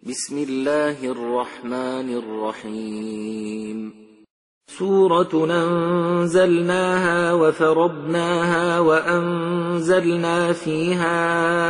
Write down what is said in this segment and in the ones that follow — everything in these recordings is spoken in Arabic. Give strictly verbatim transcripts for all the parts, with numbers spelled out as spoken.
بسم الله الرحمن الرحيم سورة أنزلناها وفرضناها وأنزلنا فيها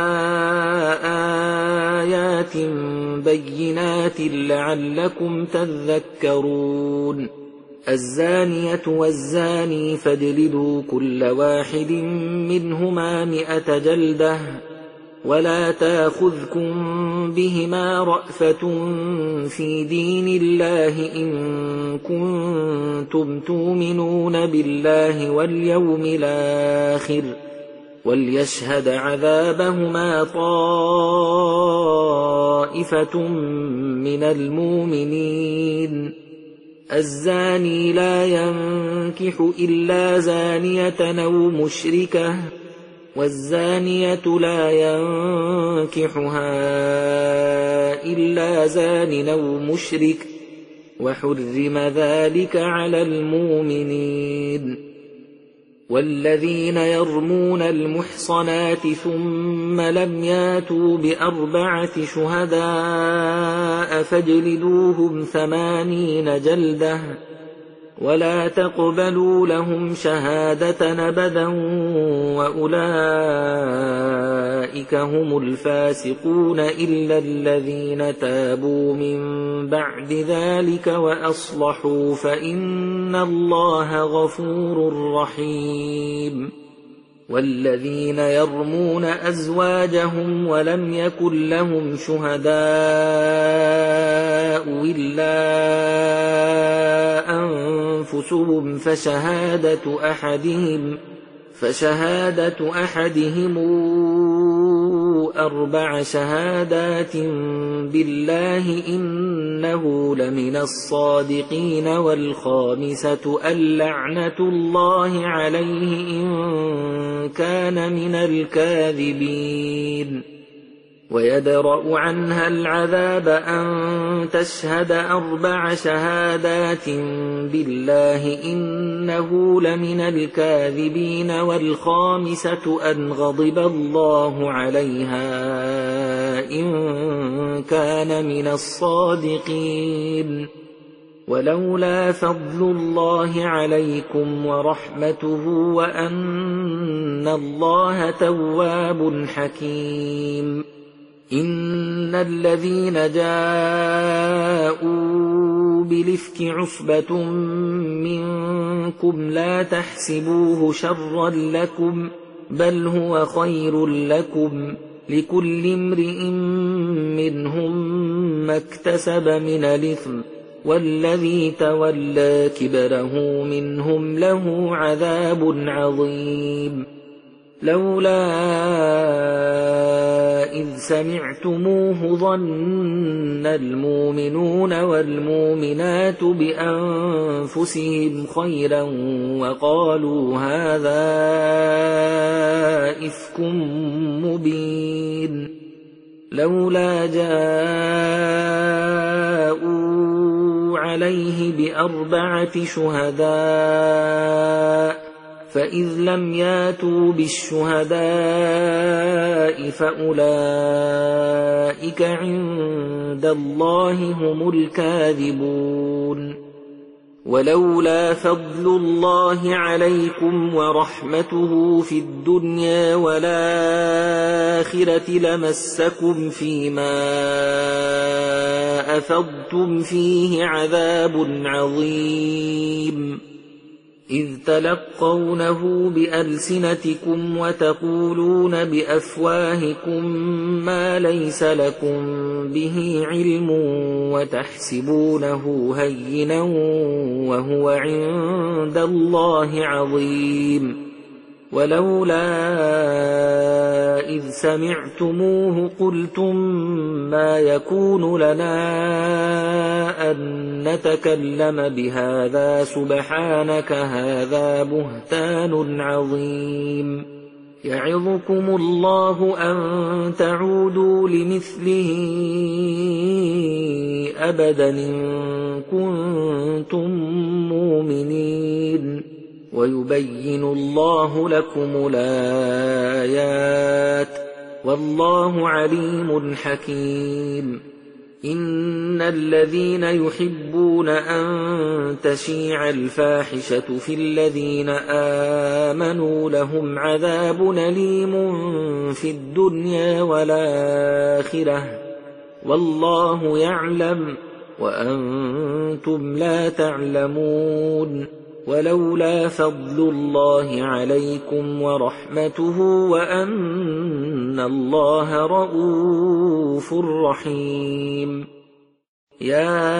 آيات بينات لعلكم تذكرون الزانية والزاني فاجلدوا كل واحد منهما مئة جلدة ولا تأخذكم بهما رأفة في دين الله إن كنتم تؤمنون بالله واليوم الآخر وليشهد عذابهما طائفة من المؤمنين الزاني لا ينكح إلا زانية أو مشركة والزانية لا ينكحها إلا زان أو مشرك وحرم ذلك على المؤمنين والذين يرمون المحصنات ثم لم ياتوا بأربعة شهداء فاجلدوهم ثمانين جلدة ولا تقبلوا لهم شهادة أبدا وأولئك هم الفاسقون إلا الذين تابوا من بعد ذلك وأصلحوا فإن الله غفور رحيم والذين يرمون أزواجهم ولم يكن لهم شهداء إلا أنفسهم فشهادة أحدهم فشهادة أحدهم أربع شهادات بالله إنه لمن الصادقين والخامسة اللعنة الله عليه إن كان من الكاذبين ويدرأ عنها العذاب أن تشهد أربع شهادات بالله إنه لمن الكاذبين والخامسة أن غضب الله عليها إن كان من الصادقين ولولا فضل الله عليكم ورحمته وأن الله تواب حكيم إن الذين جاءوا بالإفك عصبة منكم لا تحسبوه شرا لكم بل هو خير لكم لكل امرئ منهم ما اكتسب من الإثم والذي تولى كبره منهم له عذاب عظيم لولا إذ سمعتموه ظن المؤمنون والمؤمنات بأنفسهم خيرا وقالوا هذا إفك مبين لولا جاءوا عليه بأربعة شهداء فإذ لم ياتوا بالشهداء فأولئك عند الله هم الكاذبون ولولا فضل الله عليكم ورحمته في الدنيا والآخرة لمسكم فيما أفضتم فيه عذاب عظيم إذ تلقونه بألسنتكم وتقولون بأفواهكم ما ليس لكم به علم وتحسبونه هينا وهو عند الله عظيم ولولا إذ سمعتموه قلتم ما يكون لنا أن نتكلم بهذا سبحانك هذا بهتان عظيم يعظكم الله أن تعودوا لمثله أبدا إن كنتم مؤمنين ويبين الله لكم الآيات والله عليم حكيم إن الذين يحبون أن تشيع الفاحشة في الذين آمنوا لهم عذاب أليم في الدنيا والآخرة والله يعلم وأنتم لا تعلمون ولولا فضل الله عليكم ورحمته وأن الله رؤوف رحيم. يا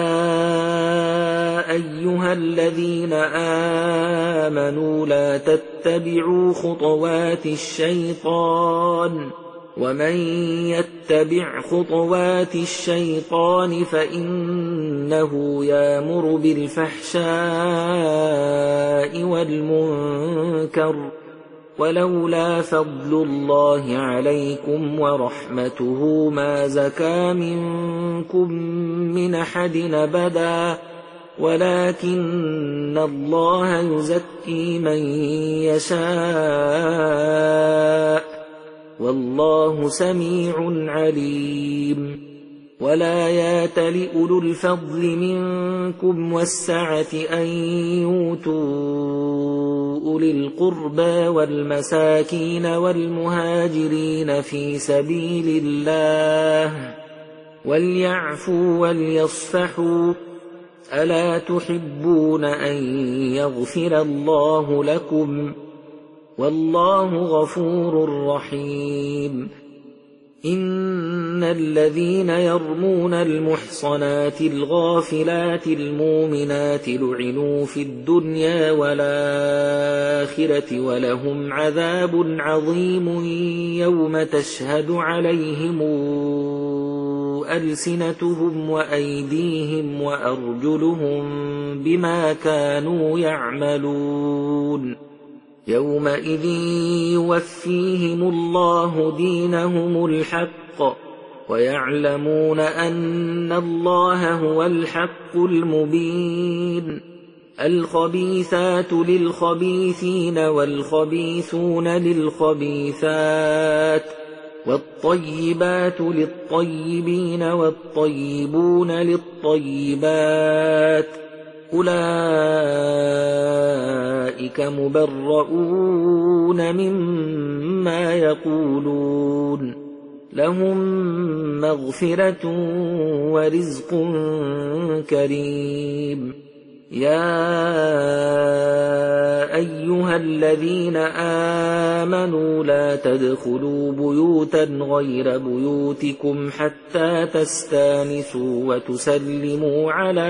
أيها الذين آمنوا لا تتبعوا خطوات الشيطان ومن يتبع خطوات الشيطان فإنه يأمر بالفحشاء والمنكر ولولا فضل الله عليكم ورحمته ما زكى منكم من أحد أبدا ولكن الله يزكي من يشاء والله سميع عليم. ولا يأتل أولو الفضل منكم والسعة أن يؤتوا أولي القربى والمساكين والمهاجرين في سبيل الله وليعفوا وليصفحوا ألا تحبون أن يغفر الله لكم والله غفور رحيم. إن الذين يرمون المحصنات الغافلات المؤمنات لعنوا في الدنيا والآخرة ولهم عذاب عظيم يوم تشهد عليهم ألسنتهم وأيديهم وأرجلهم بما كانوا يعملون يومئذ يوفيهم الله دينهم الحق ويعلمون أن الله هو الحق المبين. الخبيثات للخبيثين والخبيثون للخبيثات والطيبات للطيبين والطيبون للطيبات أولئك مبرؤون مما يقولون لهم مغفرة ورزق كريم. يا أيها الذين آمنوا لا تدخلوا بيوتا غير بيوتكم حتى تستانسوا وتسلموا على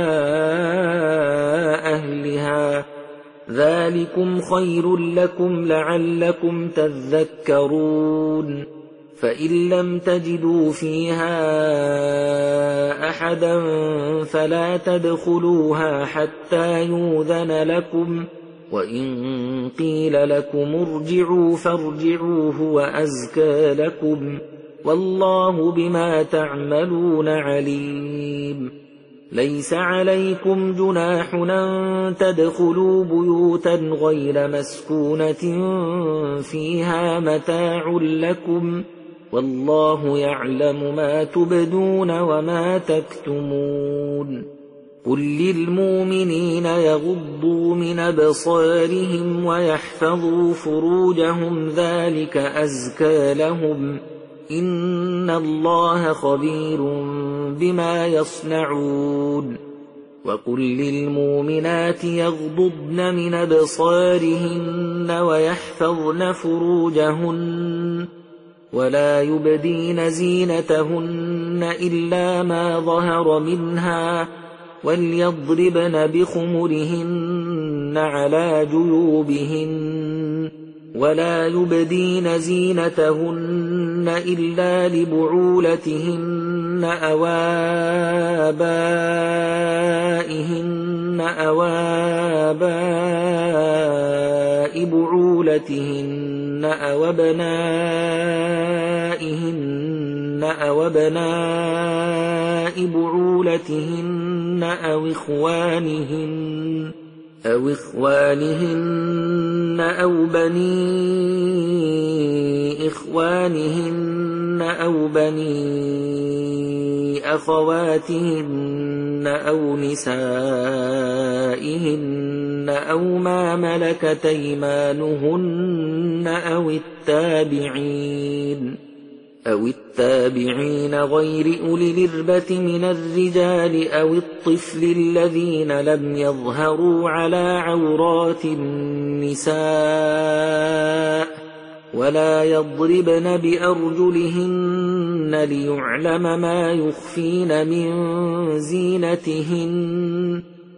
أهلها ذلكم خير لكم لعلكم تذكرون. فإن لم تجدوا فيها أحدا فلا تدخلوها حتى يؤذن لكم وإن قيل لكم ارجعوا فارجعوا هو أزكى لكم والله بما تعملون عليم. ليس عليكم جناح أن تدخلوا بيوتا غير مسكونة فيها متاع لكم والله يعلم ما تبدون وما تكتمون. قل للمؤمنين يغضوا من أبصارهم ويحفظوا فروجهم ذلك أزكى لهم إن الله خبير بما يصنعون. وقل للمؤمنات يغضضن من أبصارهن ويحفظن فروجهن ولا يبدين زينتهن إلا ما ظهر منها وليضربن بخمرهن على جيوبهن ولا يبدين زينتهن إلا لبعولتهن أو آبائهن أو آباء بعولتهن أو أبنائهن أو أبناء بعولتهن أو إخوانهن أو إخوانهن أو بني إخوانهن أو بني لأخواتهن أو نسائهن أو ما ملكت أيمانهن أو التابعين أو التابعين غير أولي الإربة من الرجال أو الطفل الذين لم يظهروا على عورات النساء ولا يضربن بأرجلهن ليعلم ما يخفين من زينتهن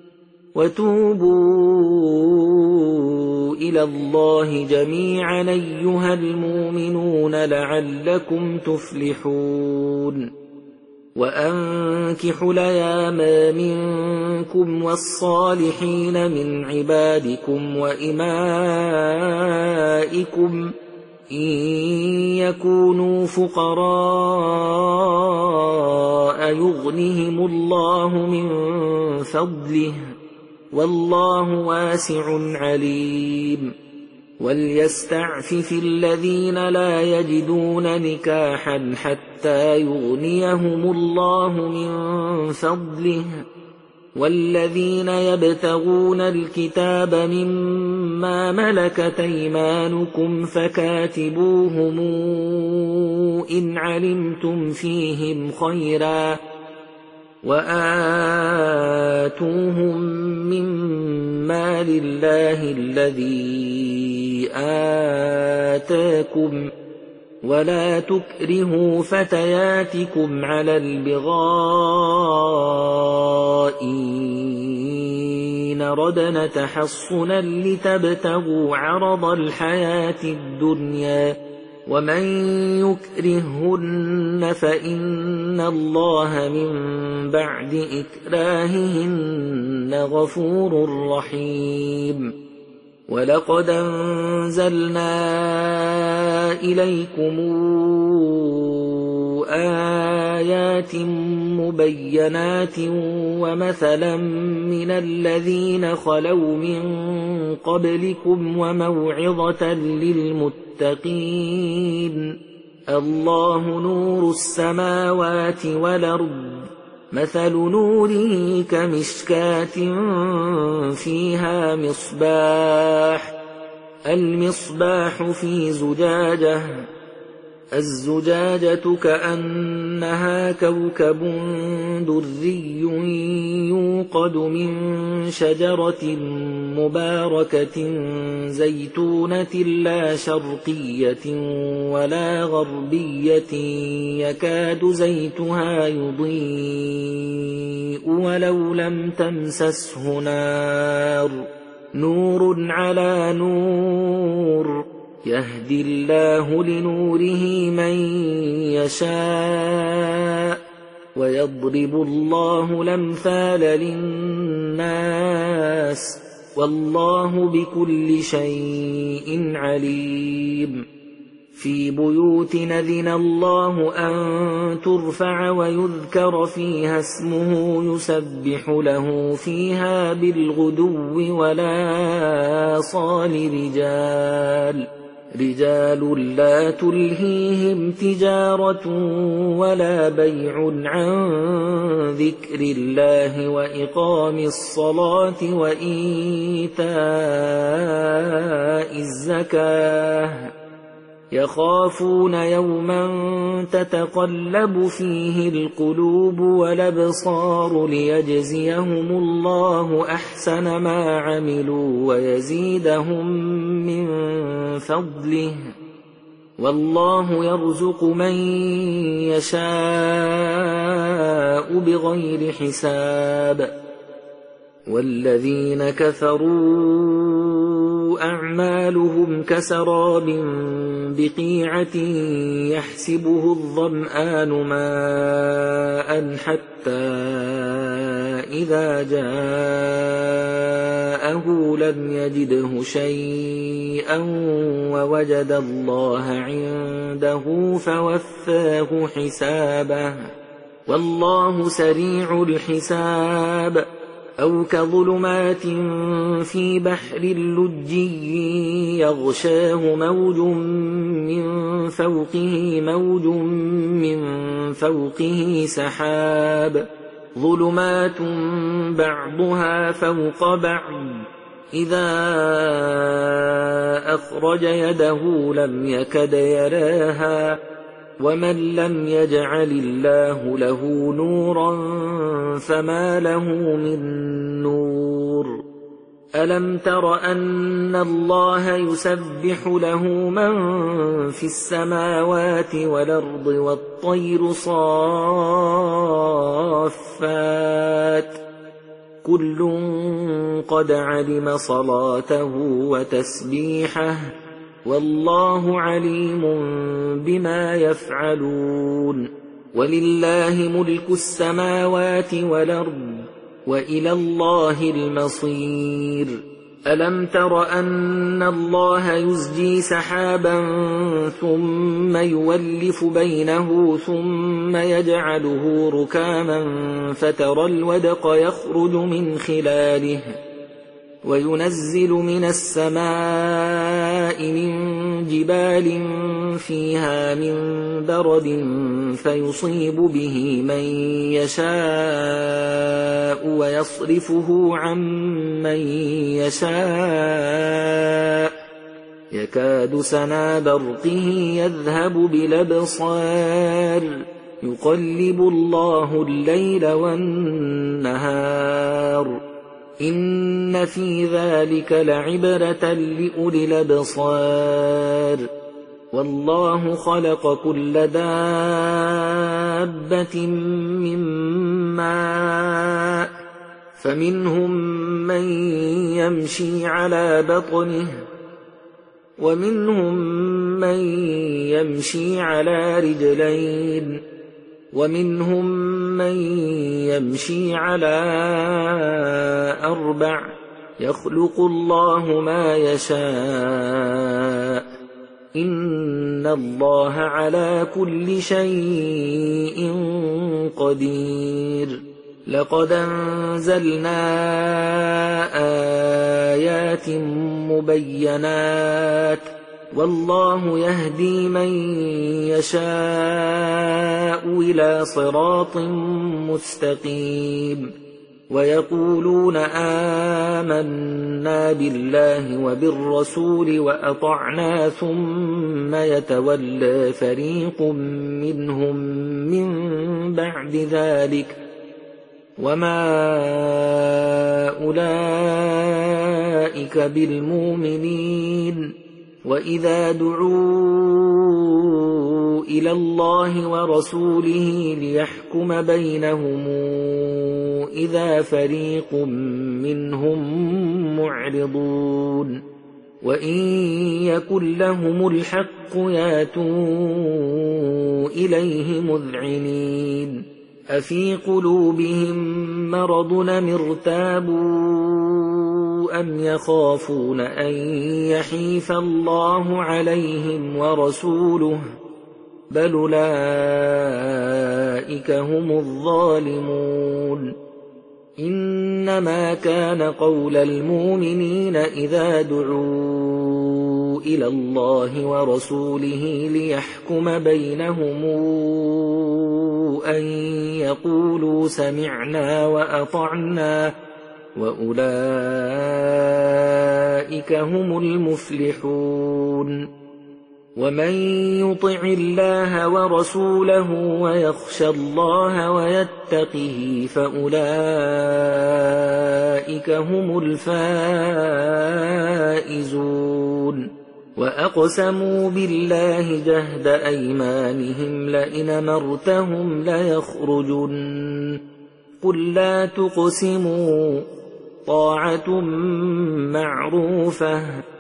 وتوبوا إلى الله جميعا أيها المؤمنون لعلكم تفلحون وأنكحوا الأيام منكم والصالحين من عبادكم وإمائكم إن يكونوا فقراء يغنهم الله من فضله والله واسع عليم وليستعفف الذين لا يجدون نكاحا حتى يغنيهم الله من فضله والذين يبتغون الكتاب مما ملكت أيمانكم فكاتبوهم إن علمتم فيهم خيرا وآتوهم مما لله الذي آتاكم ولا تكرهوا فتياتكم على البغاء إن ردن تحصنا لتبتغوا عرض الحياة الدنيا ومن يكرهن فإن الله من بعد إكراههن غفور رحيم ولقد أنزلنا إليكم آيات مبينات ومثلا من الذين خلوا من قبلكم وموعظة للمتقين الله نور السماوات والأرض مثل نوره كمشكاة فيها مصباح المصباح في زجاجة الزجاجة كأنها كوكب دري يوقد من شجرة مباركة زيتونة لا شرقية ولا غربية يكاد زيتها يضيء ولو لم تمسسه نار نور على نور يهدي الله لنوره من يشاء ويضرب الله الأمثال للناس والله بكل شيء عليم في بيوت أذن الله أن ترفع ويذكر فيها اسمه يسبح له فيها بالغدو والآصال رجال رجال لا تلهيهم تجارة ولا بيع عن ذكر الله وإقام الصلاة وإيتاء الزكاة يخافون يوما تتقلب فيه القلوب والأبصار ليجزيهم الله أحسن ما عملوا ويزيدهم من فضله والله يرزق من يشاء بغير حساب والذين كفروا أعمالهم كسراب بقيعة يحسبه الظمآن ماء حتى إذا جاءه لم يجده شيئا ووجد الله عنده فوفاه حسابه والله سريع الحساب أو كظلمات في بحر لجي يغشاه موج من فوقه موج من فوقه سحاب ظلمات بعضها فوق بعض إذا أخرج يده لم يكد يراها ومن لم يجعل الله له نورا فما له من نور ألم تر أن الله يسبح له من في السماوات والأرض والطير صافات كل قد علم صلاته وتسبيحه والله عليم بما يفعلون ولله ملك السماوات والأرض وإلى الله المصير ألم تر أن الله يزجي سحابا ثم يولف بينه ثم يجعله ركاما فترى الودق يخرج من خلاله وينزل من السماء من جبال فيها من برد فيصيب به من يشاء ويصرفه عن من يشاء يكاد سنا برقه يذهب بالأبصار يقلب الله الليل والنهار إن في ذلك لعبرة لأولي الأبصار والله خلق كل دابة من ماء فمنهم من يمشي على بطنه ومنهم من يمشي على رجلين ومنهم من يمشي على أربع يخلق الله ما يشاء إن الله على كل شيء قدير لقد أنزلنا آيات مبينات والله يهدي من يشاء إلى صراط مستقيم ويقولون آمنا بالله وبالرسول وأطعنا ثم يتولى فريق منهم من بعد ذلك وما أولئك بالمؤمنين وإذا دعوا إلى الله ورسوله ليحكم بينهم إذا فريق منهم معرضون وإن يكن لهم الحق ياتوا إليه مذعنين أفي قلوبهم مرض أم ارتابوا أم يخافون أن يحيف الله عليهم ورسوله بل أولئك هم الظالمون إنما كان قول المؤمنين إذا دعوا إلى الله ورسوله ليحكم بينهم أن يقولوا سمعنا وأطعنا وأولئك هم المفلحون ومن يطع الله ورسوله ويخشى الله ويتقه فأولئك هم الفائزون وأقسموا بالله جهد أيمانهم لئن أمرتهم ليخرجن قل لا تقسموا طاعة معروفة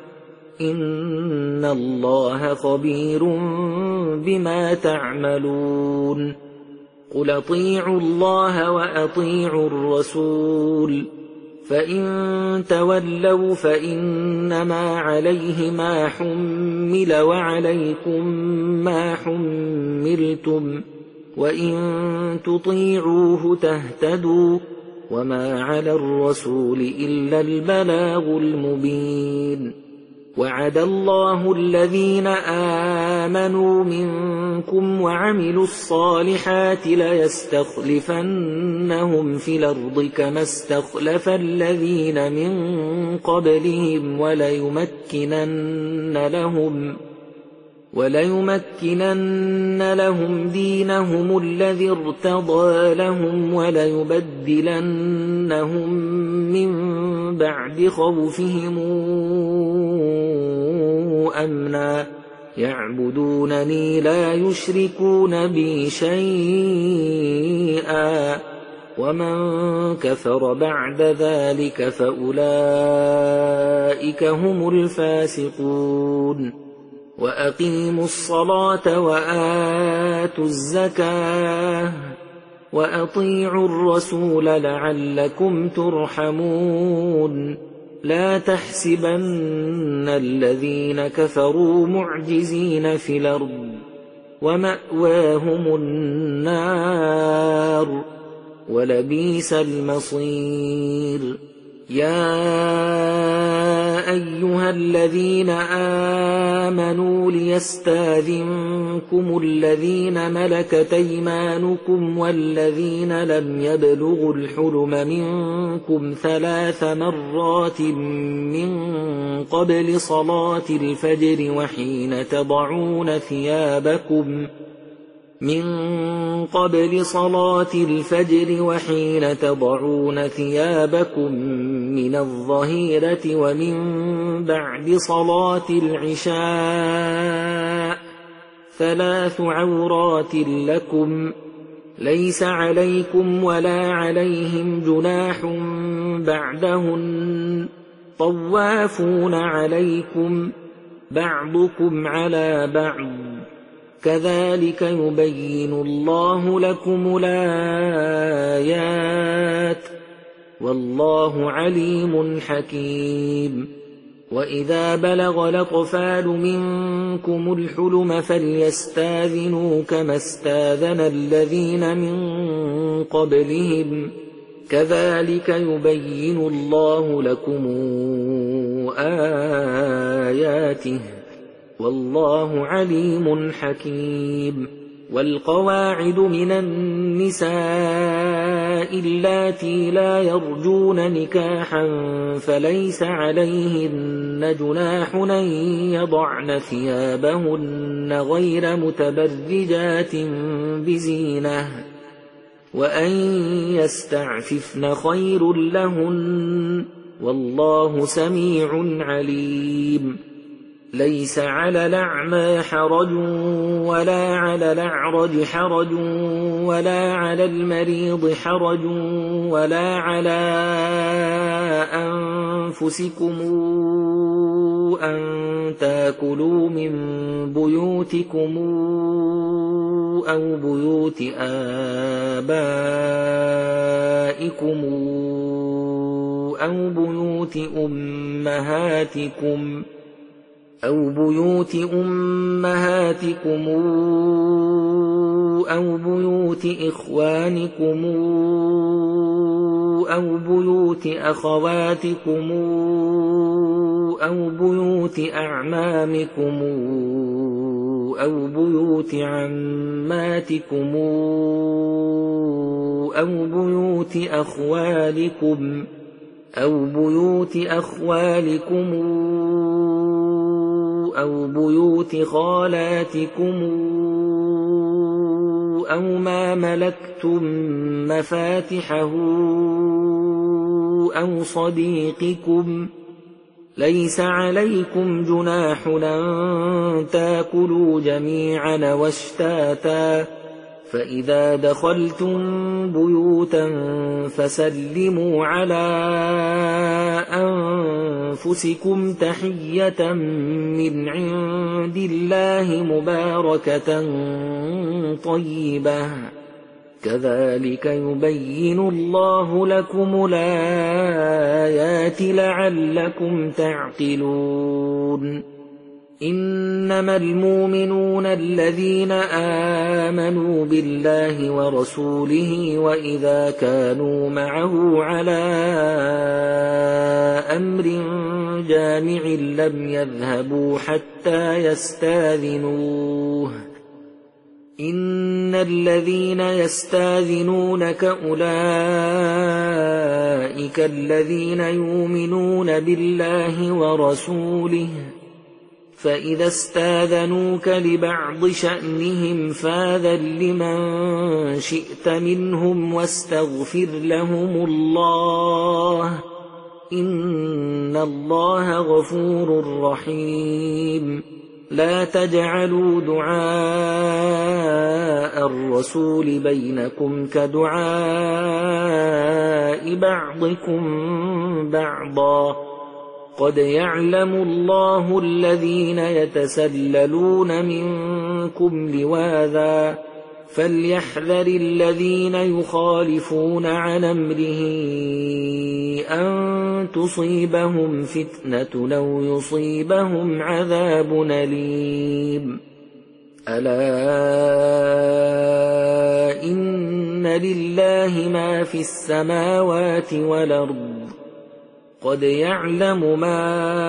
إن الله خبير بما تعملون قل أطيعوا الله وأطيعوا الرسول فإن تولوا فإنما عليه ما حمل وعليكم ما حملتم وإن تطيعوه تهتدوا وما على الرسول إلا البلاغ المبين وعد الله الذين آمنوا منكم وعملوا الصالحات ليستخلفنهم في الأرض كما استخلف الذين من قبلهم وليمكنن لهم وليمكنن لهم دينهم الذي ارتضى لهم وليبدلنهم من بعد خوفهم أمنا يعبدونني لا يشركون بي شيئا ومن كفر بعد ذلك فأولئك هم الفاسقون وأقيموا الصلاة وآتوا الزكاة وأطيعوا الرسول لعلكم ترحمون لا تحسبن الذين كفروا معجزين في الأرض ومأواهم النار ولبئس المصير يا أيها الذين آمنوا ليستاذنكم الذين ملكت أيمانكم والذين لم يبلغوا الحلم منكم ثلاث مرات من قبل صلاة الفجر وحين تضعون ثيابكم من قبل صلاة الفجر وحين تضعون ثيابكم من الظهيرة ومن بعد صلاة العشاء ثلاث عورات لكم ليس عليكم ولا عليهم جناح بعدهن طوافون عليكم بعضكم على بعض كذلك يبين الله لكم الآيات والله عليم حكيم وإذا بلغ الأطفال منكم الحلم فليستاذنوا كما استاذن الذين من قبلهم كذلك يبين الله لكم آياته والله عليم حكيم والقواعد من النساء اللاتي لا يرجون نكاحا فليس عليهن جناح أن يضعن ثيابهن غير متبرجات بزينة وأن يستعففن خير لهن والله سميع عليم ليس على الأعمى حرج ولا على الأعرج حرج ولا على المريض حرج ولا على أنفسكم أن تأكلوا من بيوتكم أو بيوت آبائكم أو بيوت أمهاتكم أو بيوت أمهاتكم أو بيوت إخوانكم أو بيوت أخواتكم أو بيوت أعمامكم أو بيوت عماتكم أو بيوت أخوالكم أو بيوت أخوالكم أو بيوت خالاتكم أو ما ملكتم مفاتحه أو صديقكم ليس عليكم جناح أن تأكلوا جميعا واشتاتا فإذا دخلتم بيوتا فسلموا على أنفسكم تحية من عند الله مباركة طيبة كذلك يبين الله لكم الآيات لعلكم تعقلون إنما المؤمنون الذين آمنوا بالله ورسوله وإذا كانوا معه على أمر جامع لم يذهبوا حتى يستاذنوه إن الذين يستاذنونك أولئك الذين يؤمنون بالله ورسوله فإذا استاذنوك لبعض شأنهم فاذن لمن شئت منهم واستغفر لهم الله إن الله غفور رحيم لا تجعلوا دعاء الرسول بينكم كدعاء بعضكم بعضا قد يعلم الله الذين يتسللون منكم لواذا فليحذر الذين يخالفون عن أمره أن تصيبهم فتنة أو يصيبهم عذاب أليم ألا إن لله ما في السماوات والأرض قد يعلم ما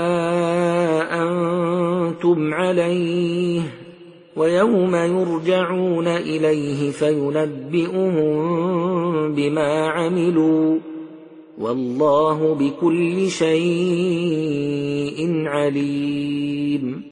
أنتم عليه ويوم يرجعون إليه فينبئهم بما عملوا والله بكل شيء عليم.